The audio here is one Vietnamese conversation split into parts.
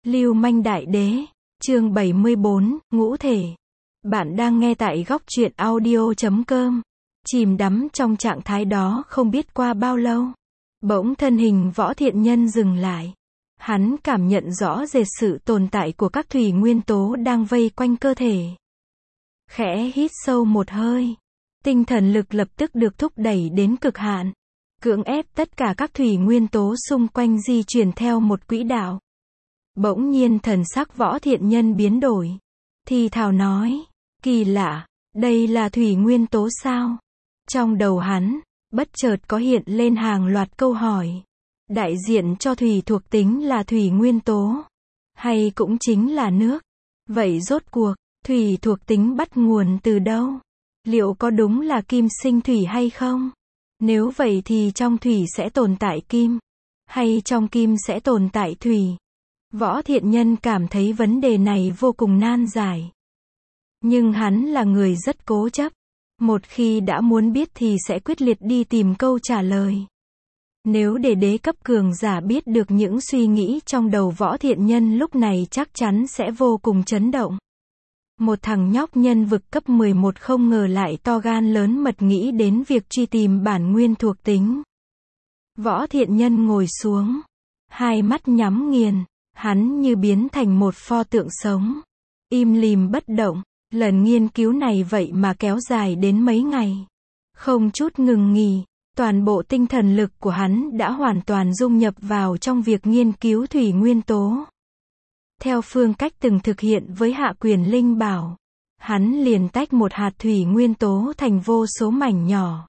Lưu manh đại đế, chương 74, ngũ thể. Bạn đang nghe tại góc truyện audio.com. Chìm đắm trong trạng thái đó không biết qua bao lâu. Bỗng thân hình Võ Thiện Nhân dừng lại. Hắn cảm nhận rõ rệt sự tồn tại của các thủy nguyên tố đang vây quanh cơ thể. Khẽ hít sâu một hơi. Tinh thần lực lập tức được thúc đẩy đến cực hạn. Cưỡng ép tất cả các thủy nguyên tố xung quanh di chuyển theo một quỹ đạo. Bỗng nhiên thần sắc Võ Thiện Nhân biến đổi. Thì thào nói, kỳ lạ, đây là thủy nguyên tố sao? Trong đầu hắn, bất chợt có hiện lên hàng loạt câu hỏi. Đại diện cho thủy thuộc tính là thủy nguyên tố, hay cũng chính là nước. Vậy rốt cuộc, thủy thuộc tính bắt nguồn từ đâu? Liệu có đúng là kim sinh thủy hay không? Nếu vậy thì trong thủy sẽ tồn tại kim, hay trong kim sẽ tồn tại thủy? Võ Thiện Nhân cảm thấy vấn đề này vô cùng nan giải. Nhưng hắn là người rất cố chấp. Một khi đã muốn biết thì sẽ quyết liệt đi tìm câu trả lời. Nếu để đế cấp cường giả biết được những suy nghĩ trong đầu Võ Thiện Nhân lúc này chắc chắn sẽ vô cùng chấn động. Một thằng nhóc nhân vực cấp 11 không ngờ lại to gan lớn mật nghĩ đến việc truy tìm bản nguyên thuộc tính. Võ Thiện Nhân ngồi xuống, hai mắt nhắm nghiền, hắn như biến thành một pho tượng sống, im lìm bất động. Lần nghiên cứu này vậy mà kéo dài đến mấy ngày, không chút ngừng nghỉ. Toàn bộ tinh thần lực của hắn đã hoàn toàn dung nhập vào trong việc nghiên cứu thủy nguyên tố. Theo phương cách từng thực hiện với Hạ Quyền Linh Bảo, hắn liền tách một hạt thủy nguyên tố thành vô số mảnh nhỏ.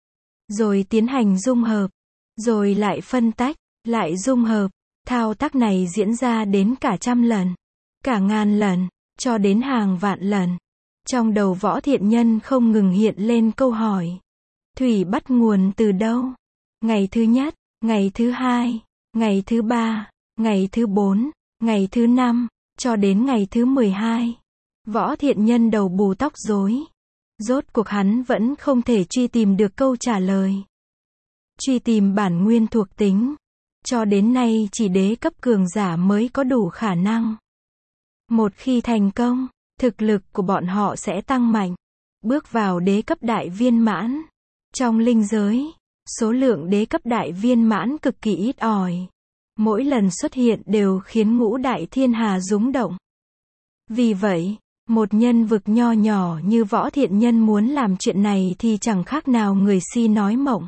Rồi tiến hành dung hợp, rồi lại phân tách, lại dung hợp. Thao tác này diễn ra đến cả trăm lần, cả ngàn lần, cho đến hàng vạn lần. Trong đầu Võ Thiện Nhân không ngừng hiện lên câu hỏi. Thủy bắt nguồn từ đâu? Ngày thứ nhất, ngày thứ hai, ngày thứ ba, ngày thứ 4, ngày thứ 5, cho đến ngày thứ 12. Võ Thiện Nhân đầu bù tóc rối. Rốt cuộc hắn vẫn không thể truy tìm được câu trả lời. Truy tìm bản nguyên thuộc tính. Cho đến nay chỉ đế cấp cường giả mới có đủ khả năng. Một khi thành công, thực lực của bọn họ sẽ tăng mạnh. Bước vào đế cấp đại viên mãn. Trong linh giới, số lượng đế cấp đại viên mãn cực kỳ ít ỏi. Mỗi lần xuất hiện đều khiến ngũ đại thiên hà rúng động. Vì vậy, một nhân vực nho nhỏ như Võ Thiện Nhân muốn làm chuyện này thì chẳng khác nào người si nói mộng.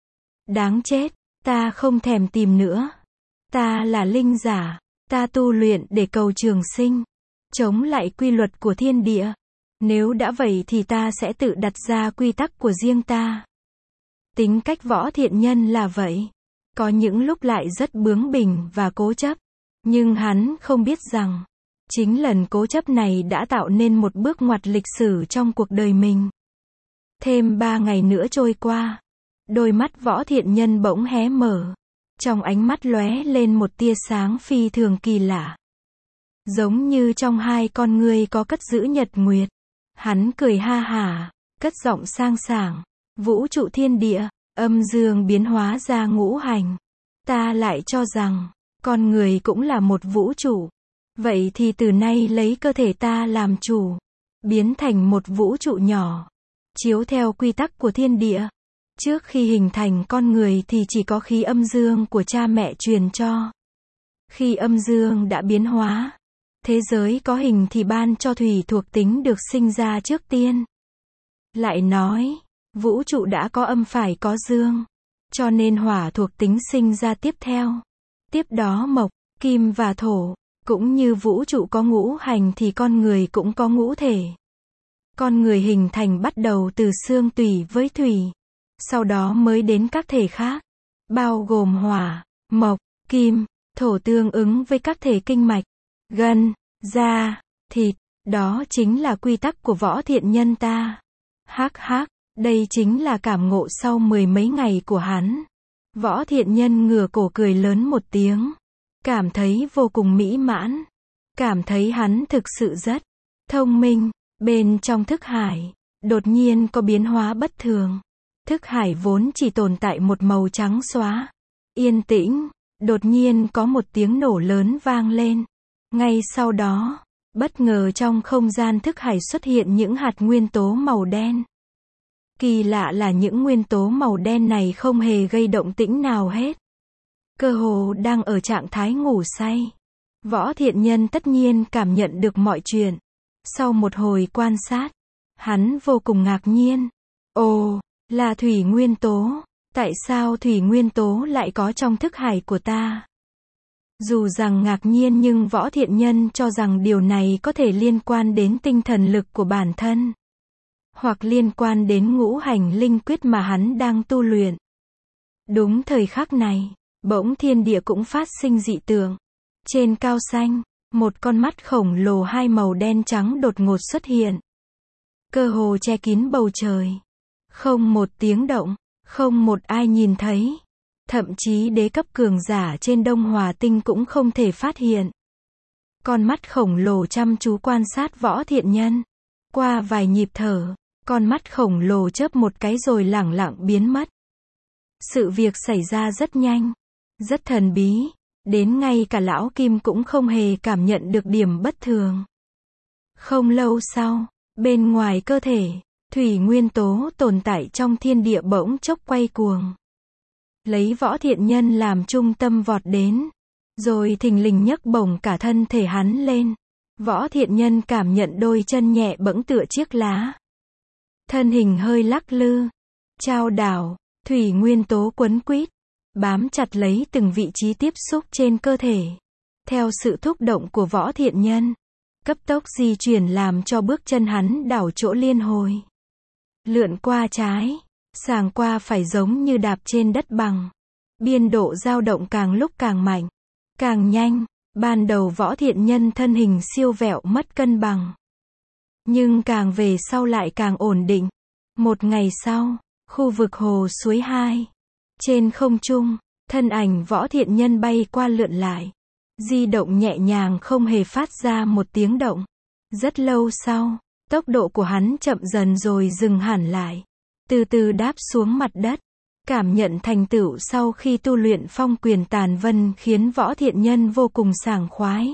Đáng chết, ta không thèm tìm nữa. Ta là linh giả, ta tu luyện để cầu trường sinh, chống lại quy luật của thiên địa. Nếu đã vậy thì ta sẽ tự đặt ra quy tắc của riêng ta. Tính cách Võ Thiện Nhân là vậy. Có những lúc lại rất bướng bỉnh và cố chấp. Nhưng hắn không biết rằng, chính lần cố chấp này đã tạo nên một bước ngoặt lịch sử trong cuộc đời mình. Thêm 3 ngày nữa trôi qua. Đôi mắt Võ Thiện Nhân bỗng hé mở. Trong ánh mắt lóe lên một tia sáng phi thường kỳ lạ. Giống như trong hai con ngươi có cất giữ nhật nguyệt. Hắn cười ha hả, cất giọng sang sảng. Vũ trụ thiên địa, âm dương biến hóa ra ngũ hành. Ta lại cho rằng, con người cũng là một vũ trụ. Vậy thì từ nay lấy cơ thể ta làm chủ. Biến thành một vũ trụ nhỏ. Chiếu theo quy tắc của thiên địa. Trước khi hình thành con người thì chỉ có khí âm dương của cha mẹ truyền cho. Khi âm dương đã biến hóa, thế giới có hình thì ban cho thủy thuộc tính được sinh ra trước tiên. Lại nói, vũ trụ đã có âm phải có dương, cho nên hỏa thuộc tính sinh ra tiếp theo. Tiếp đó mộc, kim và thổ. Cũng như vũ trụ có ngũ hành thì con người cũng có ngũ thể. Con người hình thành bắt đầu từ xương tủy với thủy. Sau đó mới đến các thể khác, bao gồm hỏa, mộc, kim, thổ tương ứng với các thể kinh mạch, gân, da, thịt. Đó chính là quy tắc của Võ Thiện Nhân ta. Hắc hắc, đây chính là cảm ngộ sau 10 mấy ngày của hắn. Võ Thiện Nhân ngửa cổ cười lớn một tiếng. Cảm thấy vô cùng mỹ mãn. Cảm thấy hắn thực sự rất thông minh. Bên trong thức hải, đột nhiên có biến hóa bất thường. Thức hải vốn chỉ tồn tại một màu trắng xóa, yên tĩnh, đột nhiên có một tiếng nổ lớn vang lên. Ngay sau đó, bất ngờ trong không gian thức hải xuất hiện những hạt nguyên tố màu đen. Kỳ lạ là những nguyên tố màu đen này không hề gây động tĩnh nào hết. Cơ hồ đang ở trạng thái ngủ say. Võ Thiện Nhân tất nhiên cảm nhận được mọi chuyện. Sau một hồi quan sát, hắn vô cùng ngạc nhiên. Ồ, là thủy nguyên tố. Tại sao thủy nguyên tố lại có trong thức hải của ta? Dù rằng ngạc nhiên nhưng Võ Thiện Nhân cho rằng điều này có thể liên quan đến tinh thần lực của bản thân. Hoặc liên quan đến ngũ hành linh quyết mà hắn đang tu luyện. Đúng thời khắc này, bỗng thiên địa cũng phát sinh dị tượng. Trên cao xanh, một con mắt khổng lồ hai màu đen trắng đột ngột xuất hiện. Cơ hồ che kín bầu trời. Không một tiếng động, không một ai nhìn thấy. Thậm chí đế cấp cường giả trên Đông Hòa Tinh cũng không thể phát hiện. Con mắt khổng lồ chăm chú quan sát Võ Thiện Nhân. Qua vài nhịp thở, con mắt khổng lồ chớp một cái rồi lẳng lặng biến mất. Sự việc xảy ra rất nhanh, rất thần bí, đến ngay cả Lão Kim cũng không hề cảm nhận được điểm bất thường. Không lâu sau, bên ngoài cơ thể, thủy nguyên tố tồn tại trong thiên địa bỗng chốc quay cuồng. Lấy Võ Thiện Nhân làm trung tâm vọt đến, rồi thình lình nhấc bổng cả thân thể hắn lên. Võ Thiện Nhân cảm nhận đôi chân nhẹ bẫng tựa chiếc lá. Thân hình hơi lắc lư, chao đảo, thủy nguyên tố quấn quýt, bám chặt lấy từng vị trí tiếp xúc trên cơ thể. Theo sự thúc động của Võ Thiện Nhân, cấp tốc di chuyển làm cho bước chân hắn đảo chỗ liên hồi. Lượn qua trái, sàng qua phải giống như đạp trên đất bằng. Biên độ dao động càng lúc càng mạnh, càng nhanh. Ban đầu Võ Thiện Nhân thân hình siêu vẹo mất cân bằng. Nhưng càng về sau lại càng ổn định. Một ngày sau, khu vực hồ suối 2. Trên không trung, thân ảnh Võ Thiện Nhân bay qua lượn lại. Di động nhẹ nhàng không hề phát ra một tiếng động. Rất lâu sau, tốc độ của hắn chậm dần rồi dừng hẳn lại. Từ từ đáp xuống mặt đất. Cảm nhận thành tựu sau khi tu luyện phong quyền tàn vân khiến Võ Thiện Nhân vô cùng sảng khoái.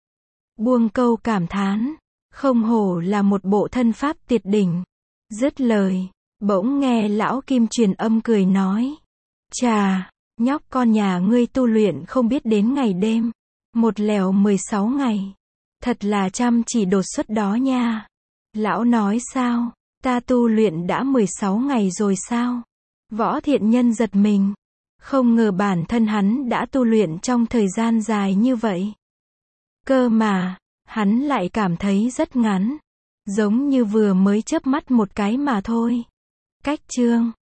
Buông câu cảm thán, không hổ là một bộ thân pháp tuyệt đỉnh. Dứt lời, bỗng nghe Lão Kim truyền âm cười nói. Chà, nhóc con nhà ngươi tu luyện không biết đến ngày đêm. Một lèo 16 ngày. Thật là chăm chỉ đột xuất đó nha. Lão nói sao, ta tu luyện đã 16 ngày rồi sao? Võ Thiện Nhân giật mình. Không ngờ bản thân hắn đã tu luyện trong thời gian dài như vậy. Cơ mà, hắn lại cảm thấy rất ngắn. Giống như vừa mới chớp mắt một cái mà thôi. Cách chương